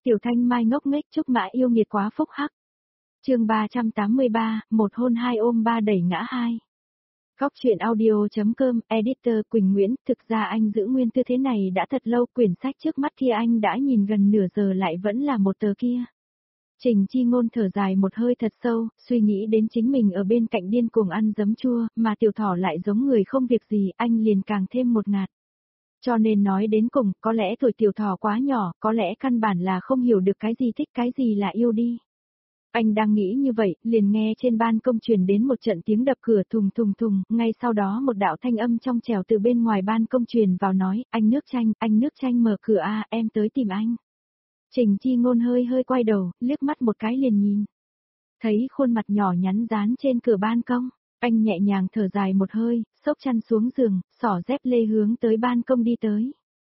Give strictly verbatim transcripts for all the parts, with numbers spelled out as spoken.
Tiểu Thanh Mai ngốc nghếch chúc mã yêu nghiệt quá phúc hắc. Chương ba trăm tám mươi ba, một hôn hai ôm ba đẩy ngã hai. Góc truyện audio.com, editor Quỳnh Nguyễn, thực ra anh giữ nguyên tư thế này đã thật lâu, quyển sách trước mắt kia anh đã nhìn gần nửa giờ lại vẫn là một tờ kia. Trình Chi Ngôn thở dài một hơi thật sâu, suy nghĩ đến chính mình ở bên cạnh điên cuồng ăn giấm chua, mà Tiểu Thỏ lại giống người không việc gì, anh liền càng thêm một ngạt. Cho nên nói đến cùng, có lẽ tuổi Tiểu Thỏ quá nhỏ, có lẽ căn bản là không hiểu được cái gì thích cái gì là yêu đi. Anh đang nghĩ như vậy, liền nghe trên ban công truyền đến một trận tiếng đập cửa thùng thùng thùng, ngay sau đó một đạo thanh âm trong trẻo từ bên ngoài ban công truyền vào nói, anh Nước Chanh, anh Nước Chanh mở cửa a, em tới tìm anh. Trình Chi Ngôn hơi hơi quay đầu, liếc mắt một cái liền nhìn. Thấy khuôn mặt nhỏ nhắn dán trên cửa ban công, anh nhẹ nhàng thở dài một hơi, xốc chăn xuống giường, xỏ dép lê hướng tới ban công đi tới.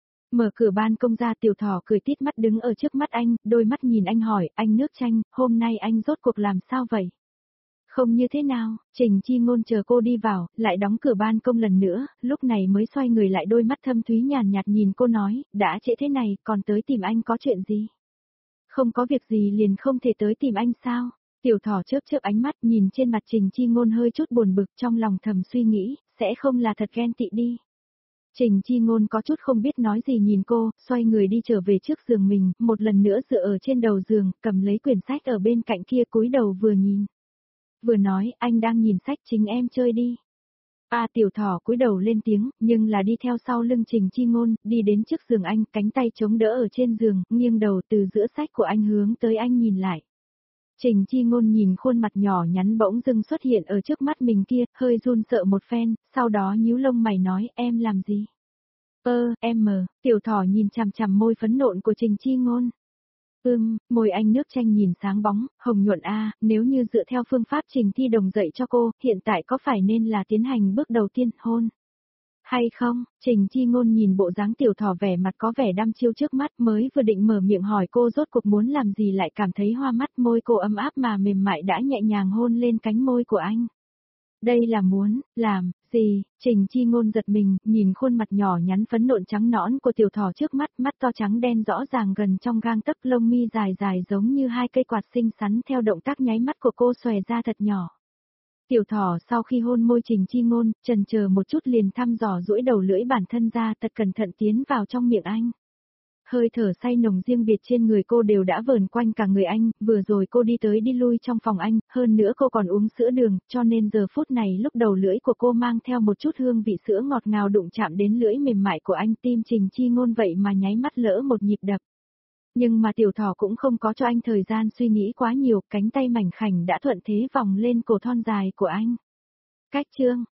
Mở cửa ban công ra, Tiểu Thỏ cười tít mắt đứng ở trước mắt anh, đôi mắt nhìn anh hỏi, anh Nước Chanh, hôm nay anh rốt cuộc làm sao vậy? Không như thế nào, Trình Chi Ngôn chờ cô đi vào, lại đóng cửa ban công lần nữa, lúc này mới xoay người lại, đôi mắt thâm thúy nhàn nhạt nhìn cô nói, đã trễ thế này, còn tới tìm anh có chuyện gì? Không có việc gì liền không thể tới tìm anh sao? Tiểu Thỏ chớp chớp ánh mắt nhìn trên mặt Trình Chi Ngôn hơi chút buồn bực, trong lòng thầm suy nghĩ, sẽ không là thật ghen tị đi. Trình Chi Ngôn có chút không biết nói gì nhìn cô, xoay người đi trở về trước giường mình, một lần nữa dựa ở trên đầu giường, cầm lấy quyển sách ở bên cạnh kia cúi đầu vừa nhìn. Vừa nói, anh đang nhìn sách, chính em chơi đi. A à, Tiểu Thỏ cúi đầu lên tiếng, nhưng là đi theo sau lưng Trình Chi Ngôn, đi đến trước giường anh, cánh tay chống đỡ ở trên giường, nghiêng đầu từ giữa sách của anh hướng tới anh nhìn lại. Trình Chi Ngôn nhìn khuôn mặt nhỏ nhắn bỗng dưng xuất hiện ở trước mắt mình kia, hơi run sợ một phen, sau đó nhíu lông mày nói, em làm gì? Ơ, em mờ, Tiểu Thỏ nhìn chằm chằm môi phấn nộn của Trình Chi Ngôn. Ưm, môi anh Nước Chanh nhìn sáng bóng, hồng nhuận a, nếu như dựa theo phương pháp Trình Thi Đồng dạy cho cô, hiện tại có phải nên là tiến hành bước đầu tiên, hôn? Hay không? Trình Chi Ngôn nhìn bộ dáng Tiểu Thỏ vẻ mặt có vẻ đăm chiêu trước mắt, mới vừa định mở miệng hỏi cô rốt cuộc muốn làm gì lại cảm thấy hoa mắt, môi cô ấm áp mà mềm mại đã nhẹ nhàng hôn lên cánh môi của anh. Đây là muốn, làm, gì? Trình Chi Ngôn giật mình, nhìn khuôn mặt nhỏ nhắn phấn nộn trắng nõn của Tiểu Thỏ trước mắt, mắt to trắng đen rõ ràng gần trong gang tấc, lông mi dài dài giống như hai cây quạt xinh xắn theo động tác nháy mắt của cô xòe ra thật nhỏ. Tiểu Thỏ sau khi hôn môi Trình Chi Ngôn, chần chờ một chút liền thăm dò duỗi đầu lưỡi bản thân ra, thật cẩn thận tiến vào trong miệng anh. Hơi thở say nồng riêng biệt trên người cô đều đã vờn quanh cả người anh, vừa rồi cô đi tới đi lui trong phòng anh, hơn nữa cô còn uống sữa đường, cho nên giờ phút này lúc đầu lưỡi của cô mang theo một chút hương vị sữa ngọt ngào đụng chạm đến lưỡi mềm mại của anh, tim Trình Chi Ngôn vậy mà nháy mắt lỡ một nhịp đập. Nhưng mà Tiểu Thỏ cũng không có cho anh thời gian suy nghĩ quá nhiều, cánh tay mảnh khảnh đã thuận thế vòng lên cổ thon dài của anh. Cách chương,